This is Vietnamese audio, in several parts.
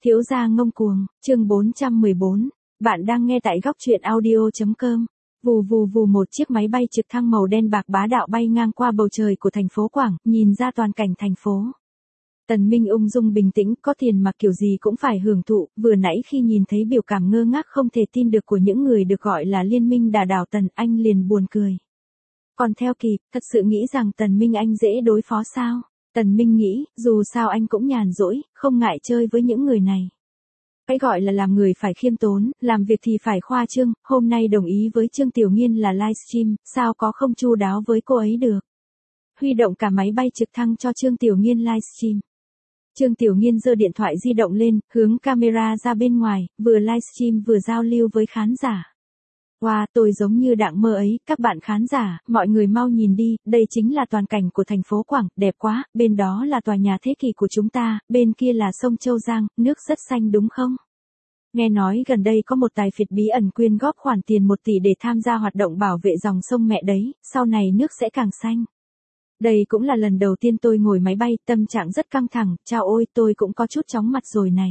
Thiếu gia ngông cuồng, chương 414. Bạn đang nghe tại góc truyện audio.com. Vù vù vù, một chiếc máy bay trực thăng màu đen bạc bá đạo bay ngang qua bầu trời của thành phố Quảng, nhìn ra toàn cảnh thành phố. Tần Minh ung dung bình tĩnh, có tiền mà kiểu gì cũng phải hưởng thụ, vừa nãy khi nhìn thấy biểu cảm ngơ ngác không thể tin được của những người được gọi là liên minh đà đảo Tần, anh liền buồn cười. Còn theo kịp, thật sự nghĩ rằng Tần Minh anh dễ đối phó sao? Tần Minh nghĩ, dù sao anh cũng nhàn rỗi, không ngại chơi với những người này. Cái gọi là làm người phải khiêm tốn, làm việc thì phải khoa trương, hôm nay đồng ý với Trương Tiểu Nghiên là livestream, sao có không chu đáo với cô ấy được. Huy động cả máy bay trực thăng cho Trương Tiểu Nghiên livestream. Trương Tiểu Nghiên giơ điện thoại di động lên, hướng camera ra bên ngoài, vừa livestream vừa giao lưu với khán giả. Wow, tôi giống như đang mơ ấy, các bạn khán giả, mọi người mau nhìn đi, đây chính là toàn cảnh của thành phố Quảng, đẹp quá, bên đó là tòa nhà thế kỷ của chúng ta, bên kia là sông Châu Giang, nước rất xanh đúng không? Nghe nói gần đây có một tài phiệt bí ẩn quyên góp khoản tiền 1 tỷ để tham gia hoạt động bảo vệ dòng sông mẹ đấy, sau này nước sẽ càng xanh. Đây cũng là lần đầu tiên tôi ngồi máy bay, tâm trạng rất căng thẳng, chao ôi tôi cũng có chút chóng mặt rồi này.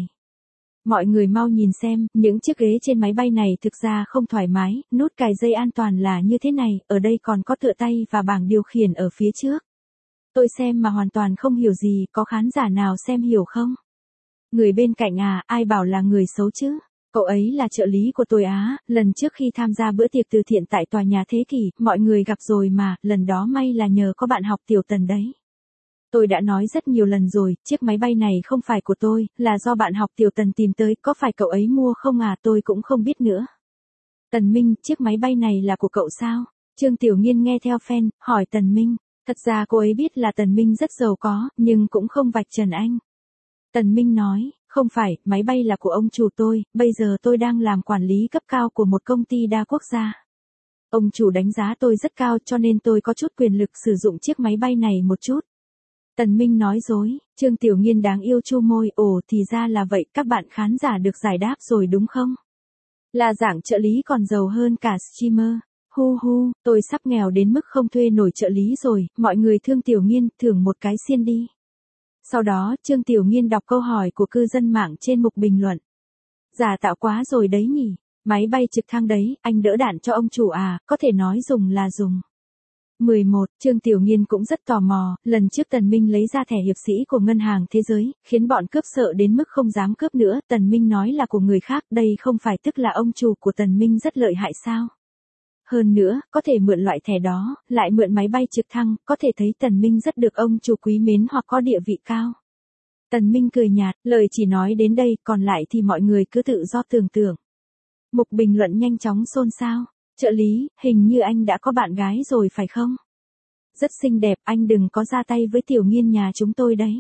Mọi người mau nhìn xem, những chiếc ghế trên máy bay này thực ra không thoải mái, nút cài dây an toàn là như thế này, ở đây còn có tựa tay và bảng điều khiển ở phía trước. Tôi xem mà hoàn toàn không hiểu gì, có khán giả nào xem hiểu không? Người bên cạnh à, ai bảo là người xấu chứ? Cậu ấy là trợ lý của tôi á, lần trước khi tham gia bữa tiệc từ thiện tại tòa nhà thế kỷ, mọi người gặp rồi mà, lần đó may là nhờ có bạn học Tiểu Tần đấy. Tôi đã nói rất nhiều lần rồi, chiếc máy bay này không phải của tôi, là do bạn học Tiểu Tần tìm tới, có phải cậu ấy mua không à, tôi cũng không biết nữa. Tần Minh, chiếc máy bay này là của cậu sao? Trương Tiểu Nghiên nghe theo fan, hỏi Tần Minh. Thật ra cô ấy biết là Tần Minh rất giàu có, nhưng cũng không vạch trần anh. Tần Minh nói, không phải, máy bay là của ông chủ tôi, bây giờ tôi đang làm quản lý cấp cao của một công ty đa quốc gia. Ông chủ đánh giá tôi rất cao cho nên tôi có chút quyền lực sử dụng chiếc máy bay này một chút. Tần Minh nói dối, Trương Tiểu Nghiên đáng yêu chu môi, ồ thì ra là vậy, các bạn khán giả được giải đáp rồi đúng không? Là dạng trợ lý còn giàu hơn cả streamer. Hu hu, tôi sắp nghèo đến mức không thuê nổi trợ lý rồi, mọi người thương Tiểu Nghiên, thưởng một cái xiên đi. Sau đó, Trương Tiểu Nghiên đọc câu hỏi của cư dân mạng trên mục bình luận. Giả tạo quá rồi đấy nhỉ, máy bay trực thăng đấy, anh đỡ đạn cho ông chủ à, có thể nói dùng là dùng. 11. Trương Tiểu Nghiên cũng rất tò mò, lần trước Tần Minh lấy ra thẻ hiệp sĩ của Ngân hàng Thế giới, khiến bọn cướp sợ đến mức không dám cướp nữa, Tần Minh nói là của người khác, đây không phải tức là ông chủ của Tần Minh rất lợi hại sao? Hơn nữa, có thể mượn loại thẻ đó, lại mượn máy bay trực thăng, có thể thấy Tần Minh rất được ông chủ quý mến hoặc có địa vị cao. Tần Minh cười nhạt, lời chỉ nói đến đây, còn lại thì mọi người cứ tự do tưởng tượng. Mục bình luận nhanh chóng xôn xao. Trợ lý, hình như anh đã có bạn gái rồi phải không? Rất xinh đẹp, anh đừng có ra tay với Tiểu Nghiên nhà chúng tôi đấy.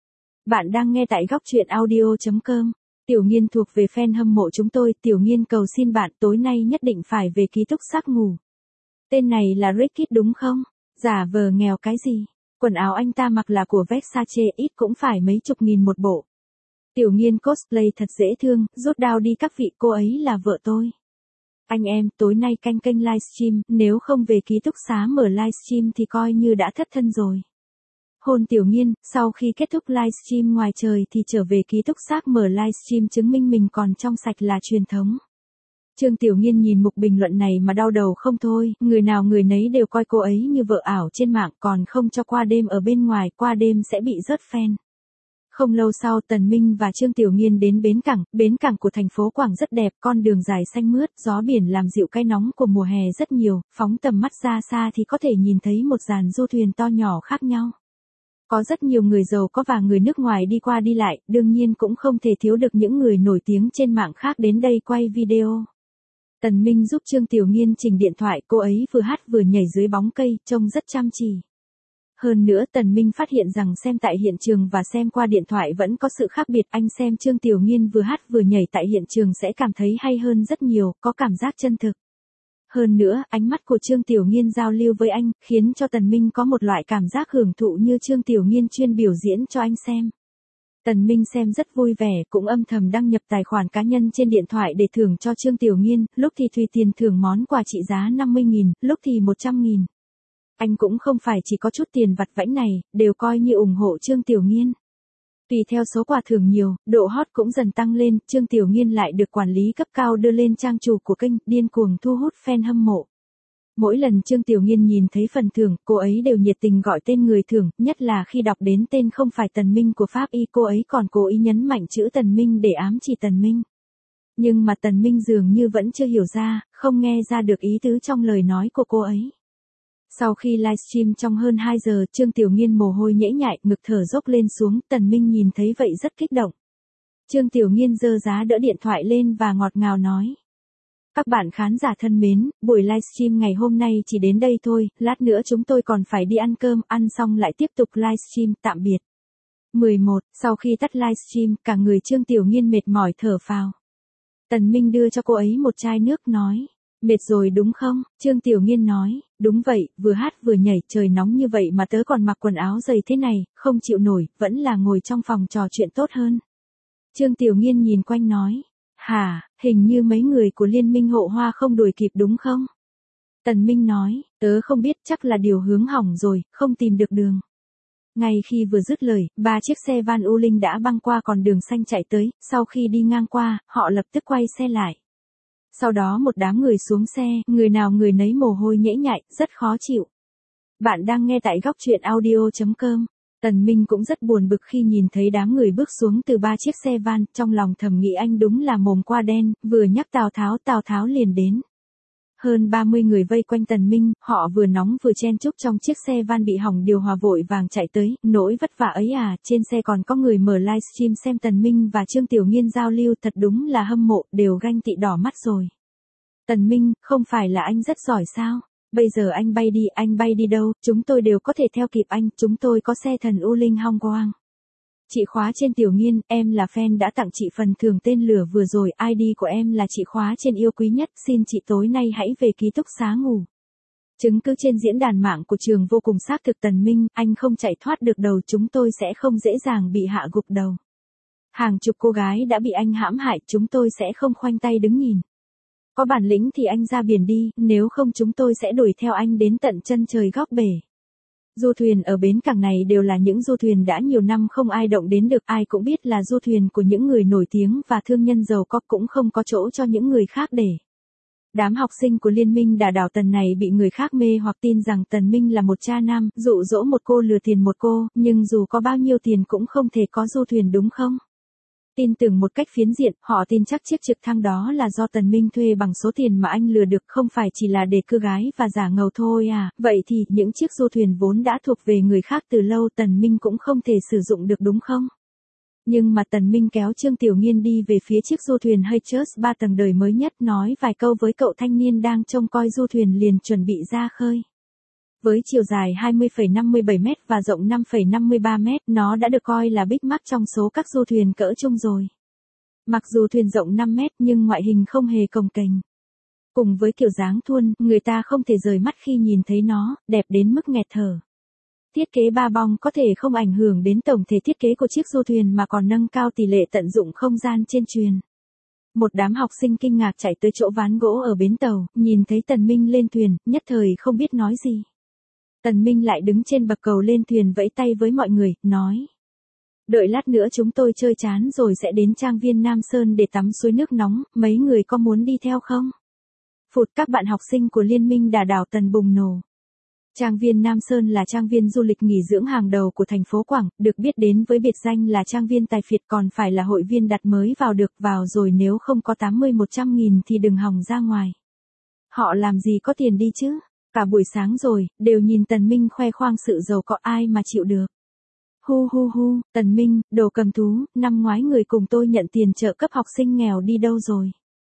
Bạn đang nghe tại góc truyện audio.com. Tiểu Nghiên thuộc về fan hâm mộ chúng tôi, Tiểu Nghiên cầu xin bạn tối nay nhất định phải về ký túc xá ngủ. Tên này là Rickit đúng không? Giả vờ nghèo cái gì? Quần áo anh ta mặc là của Versace, ít cũng phải mấy chục nghìn một bộ. Tiểu Nghiên cosplay thật dễ thương, rút đao đi các vị, cô ấy là vợ tôi. Anh em, tối nay canh kênh livestream, nếu không về ký túc xá mở livestream thì coi như đã thất thân rồi. Hôn Tiểu Nghiên, sau khi kết thúc livestream ngoài trời thì trở về ký túc xá mở livestream chứng minh mình còn trong sạch là truyền thống. Trương Tiểu Nghiên nhìn mục bình luận này mà đau đầu không thôi, người nào người nấy đều coi cô ấy như vợ ảo trên mạng còn không cho qua đêm ở bên ngoài, qua đêm sẽ bị rớt fan. Không lâu sau Tần Minh và Trương Tiểu Nghiên đến bến cảng của thành phố Quảng rất đẹp, con đường dài xanh mướt, gió biển làm dịu cái nóng của mùa hè rất nhiều, phóng tầm mắt ra xa thì có thể nhìn thấy một dàn du thuyền to nhỏ khác nhau. Có rất nhiều người giàu có và người nước ngoài đi qua đi lại, đương nhiên cũng không thể thiếu được những người nổi tiếng trên mạng khác đến đây quay video. Tần Minh giúp Trương Tiểu Nghiên chỉnh điện thoại, cô ấy vừa hát vừa nhảy dưới bóng cây, trông rất chăm chỉ. Hơn nữa Tần Minh phát hiện rằng xem tại hiện trường và xem qua điện thoại vẫn có sự khác biệt, anh xem Trương Tiểu Nghiên vừa hát vừa nhảy tại hiện trường sẽ cảm thấy hay hơn rất nhiều, có cảm giác chân thực. Hơn nữa, ánh mắt của Trương Tiểu Nghiên giao lưu với anh, khiến cho Tần Minh có một loại cảm giác hưởng thụ như Trương Tiểu Nghiên chuyên biểu diễn cho anh xem. Tần Minh xem rất vui vẻ, cũng âm thầm đăng nhập tài khoản cá nhân trên điện thoại để thưởng cho Trương Tiểu Nghiên, lúc thì tùy tiền thưởng món quà trị giá 50.000, lúc thì 100.000. Anh cũng không phải chỉ có chút tiền vặt vãnh này, đều coi như ủng hộ Trương Tiểu Nghiên. Tùy theo số quà thưởng nhiều, độ hot cũng dần tăng lên, Trương Tiểu Nghiên lại được quản lý cấp cao đưa lên trang chủ của kênh, điên cuồng thu hút fan hâm mộ. Mỗi lần Trương Tiểu Nghiên nhìn thấy phần thưởng, cô ấy đều nhiệt tình gọi tên người thưởng, nhất là khi đọc đến tên không phải Tần Minh của Pháp Y, cô ấy còn cố ý nhấn mạnh chữ Tần Minh để ám chỉ Tần Minh. Nhưng mà Tần Minh dường như vẫn chưa hiểu ra, không nghe ra được ý tứ trong lời nói của cô ấy. Sau khi livestream trong hơn 2 giờ, Trương Tiểu Nghiên mồ hôi nhễ nhại, ngực thở dốc lên xuống, Tần Minh nhìn thấy vậy rất kích động. Trương Tiểu Nghiên giơ giá đỡ điện thoại lên và ngọt ngào nói. Các bạn khán giả thân mến, buổi livestream ngày hôm nay chỉ đến đây thôi, lát nữa chúng tôi còn phải đi ăn cơm, ăn xong lại tiếp tục livestream, tạm biệt. 11. Sau khi tắt livestream, cả người Trương Tiểu Nghiên mệt mỏi thở phào. Tần Minh đưa cho cô ấy một chai nước nói. Mệt rồi đúng không? Trương Tiểu Nghiên nói, đúng vậy, vừa hát vừa nhảy, trời nóng như vậy mà tớ còn mặc quần áo dày thế này, không chịu nổi, vẫn là ngồi trong phòng trò chuyện tốt hơn. Trương Tiểu Nghiên nhìn quanh nói, hả, hình như mấy người của Liên minh hộ hoa không đuổi kịp đúng không? Tần Minh nói, tớ không biết, chắc là điều hướng hỏng rồi, không tìm được đường. Ngay khi vừa dứt lời, 3 chiếc xe van U Linh đã băng qua con đường xanh chạy tới, sau khi đi ngang qua, họ lập tức quay xe lại. Sau đó một đám người xuống xe, người nào người nấy mồ hôi nhễ nhại, rất khó chịu. Bạn đang nghe tại góc truyện audio.com. Tần Minh cũng rất buồn bực khi nhìn thấy đám người bước xuống từ 3 chiếc xe van, trong lòng thầm nghĩ anh đúng là mồm qua đen, vừa nhắc Tào Tháo liền đến. Hơn 30 người vây quanh Tần Minh, họ vừa nóng vừa chen chúc trong chiếc xe van bị hỏng điều hòa vội vàng chạy tới, nỗi vất vả ấy à, trên xe còn có người mở livestream xem Tần Minh và Trương Tiểu Nghiên giao lưu, thật đúng là hâm mộ, đều ganh tị đỏ mắt rồi. Tần Minh, không phải là anh rất giỏi sao? Bây giờ anh bay đi đâu, chúng tôi đều có thể theo kịp anh, chúng tôi có xe thần U Linh Hong Quang. Chị khóa trên Tiểu Nghiên, em là fan đã tặng chị phần thưởng tên lửa vừa rồi, ID của em là chị khóa trên yêu quý nhất, xin chị tối nay hãy về ký túc xá ngủ. Chứng cứ trên diễn đàn mạng của trường vô cùng xác thực. Tần Minh, anh không chạy thoát được đầu, chúng tôi sẽ không dễ dàng bị hạ gục đầu. Hàng chục cô gái đã bị anh hãm hại, chúng tôi sẽ không khoanh tay đứng nhìn. Có bản lĩnh thì anh ra biển đi, nếu không chúng tôi sẽ đuổi theo anh đến tận chân trời góc bể. Du thuyền ở bến cảng này đều là những du thuyền đã nhiều năm không ai động đến được, ai cũng biết là du thuyền của những người nổi tiếng và thương nhân giàu có, cũng không có chỗ cho những người khác để. Đám học sinh của Liên minh đả đảo Tần này bị người khác mê hoặc tin rằng Tần Minh là một cha nam, dụ dỗ một cô lừa tiền một cô, nhưng dù có bao nhiêu tiền cũng không thể có du thuyền đúng không? Tin tưởng một cách phiến diện, họ tin chắc chiếc trực thăng đó là do Tần Minh thuê bằng số tiền mà anh lừa được, không phải chỉ là để cưa gái và giả ngầu thôi à, vậy thì những chiếc du thuyền vốn đã thuộc về người khác từ lâu, Tần Minh cũng không thể sử dụng được đúng không? Nhưng mà Tần Minh kéo Trương Tiểu Nghiên đi về phía chiếc du thuyền Hatches 3 tầng đời mới nhất, nói vài câu với cậu thanh niên đang trông coi du thuyền liền chuẩn bị ra khơi. Với chiều dài 20,57 m và rộng 5,53 m, nó đã được coi là Big Mac trong số các du thuyền cỡ trung rồi. Mặc dù thuyền rộng 5 m nhưng ngoại hình không hề cồng kềnh. Cùng với kiểu dáng thuôn, người ta không thể rời mắt khi nhìn thấy nó, đẹp đến mức nghẹt thở. Thiết kế ba bong có thể không ảnh hưởng đến tổng thể thiết kế của chiếc du thuyền mà còn nâng cao tỷ lệ tận dụng không gian trên thuyền. Một đám học sinh kinh ngạc chạy tới chỗ ván gỗ ở bến tàu, nhìn thấy Tần Minh lên thuyền, nhất thời không biết nói gì. Tần Minh lại đứng trên bậc cầu lên thuyền vẫy tay với mọi người, nói. Đợi lát nữa chúng tôi chơi chán rồi sẽ đến trang viên Nam Sơn để tắm suối nước nóng, mấy người có muốn đi theo không? Phụt, các bạn học sinh của Liên minh đả đảo Tần bùng nổ. Trang viên Nam Sơn là trang viên du lịch nghỉ dưỡng hàng đầu của thành phố Quảng, được biết đến với biệt danh là trang viên tài phiệt, còn phải là hội viên đặt mới vào được, vào rồi nếu không có 80-100 nghìn thì đừng hòng ra ngoài. Họ làm gì có tiền đi chứ? Cả buổi sáng rồi, đều nhìn Tần Minh khoe khoang sự giàu có, ai mà chịu được. Hu hu hu, Tần Minh, đồ cầm thú, năm ngoái người cùng tôi nhận tiền trợ cấp học sinh nghèo đi đâu rồi?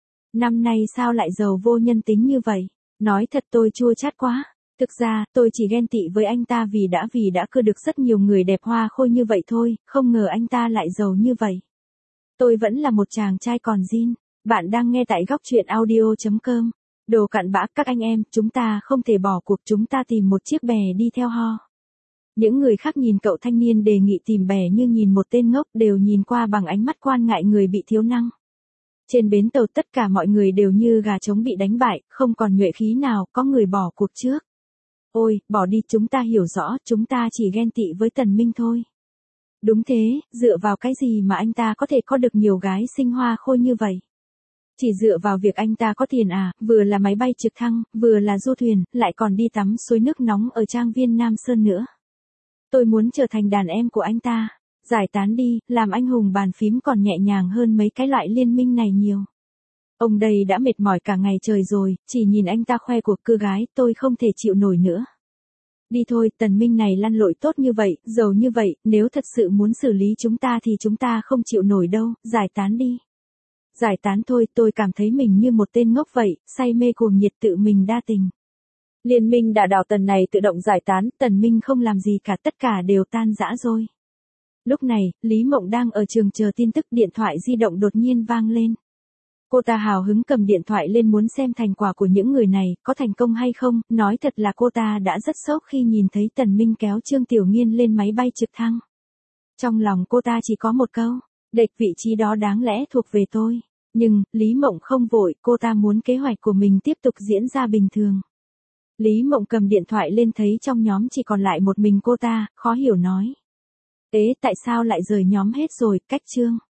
Năm nay sao lại giàu vô nhân tính như vậy? Nói thật tôi chua chát quá. Thực ra, tôi chỉ ghen tị với anh ta vì đã cưa được rất nhiều người đẹp hoa khôi như vậy thôi, không ngờ anh ta lại giàu như vậy. Tôi vẫn là một chàng trai còn zin. Bạn đang nghe tại góc truyện audio.com. Đồ cặn bã, các anh em, chúng ta không thể bỏ cuộc, chúng ta tìm một chiếc bè đi theo ho. Những người khác nhìn cậu thanh niên đề nghị tìm bè như nhìn một tên ngốc, đều nhìn qua bằng ánh mắt quan ngại người bị thiếu năng. Trên bến tàu tất cả mọi người đều như gà trống bị đánh bại, không còn nhuệ khí nào, có người bỏ cuộc trước. Ôi, bỏ đi, chúng ta hiểu rõ, chúng ta chỉ ghen tị với Tần Minh thôi. Đúng thế, dựa vào cái gì mà anh ta có thể có được nhiều gái xinh hoa khôi như vậy? Chỉ dựa vào việc anh ta có tiền à, vừa là máy bay trực thăng, vừa là du thuyền, lại còn đi tắm suối nước nóng ở trang viên Nam Sơn nữa. Tôi muốn trở thành đàn em của anh ta. Giải tán đi, làm anh hùng bàn phím còn nhẹ nhàng hơn mấy cái loại liên minh này nhiều. Ông đây đã mệt mỏi cả ngày trời rồi, chỉ nhìn anh ta khoe cuộc cưa gái, tôi không thể chịu nổi nữa. Đi thôi, Tần Minh này lăn lội tốt như vậy, giàu như vậy, nếu thật sự muốn xử lý chúng ta thì chúng ta không chịu nổi đâu, giải tán đi. Giải tán thôi, tôi cảm thấy mình như một tên ngốc vậy, say mê cuồng nhiệt tự mình đa tình. Liên minh đả đảo Tần này tự động giải tán, Tần Minh không làm gì cả, tất cả đều tan rã rồi. Lúc này, Lý Mộng đang ở trường chờ tin tức, điện thoại di động đột nhiên vang lên. Cô ta hào hứng cầm điện thoại lên muốn xem thành quả của những người này, có thành công hay không, nói thật là cô ta đã rất sốc khi nhìn thấy Tần Minh kéo Trương Tiểu Nghiên lên máy bay trực thăng. Trong lòng cô ta chỉ có một câu, địch vị trí đó đáng lẽ thuộc về tôi. Nhưng, Lý Mộng không vội, cô ta muốn kế hoạch của mình tiếp tục diễn ra bình thường. Lý Mộng cầm điện thoại lên thấy trong nhóm chỉ còn lại một mình cô ta, khó hiểu nói. Tại sao lại rời nhóm hết rồi, cách Trương?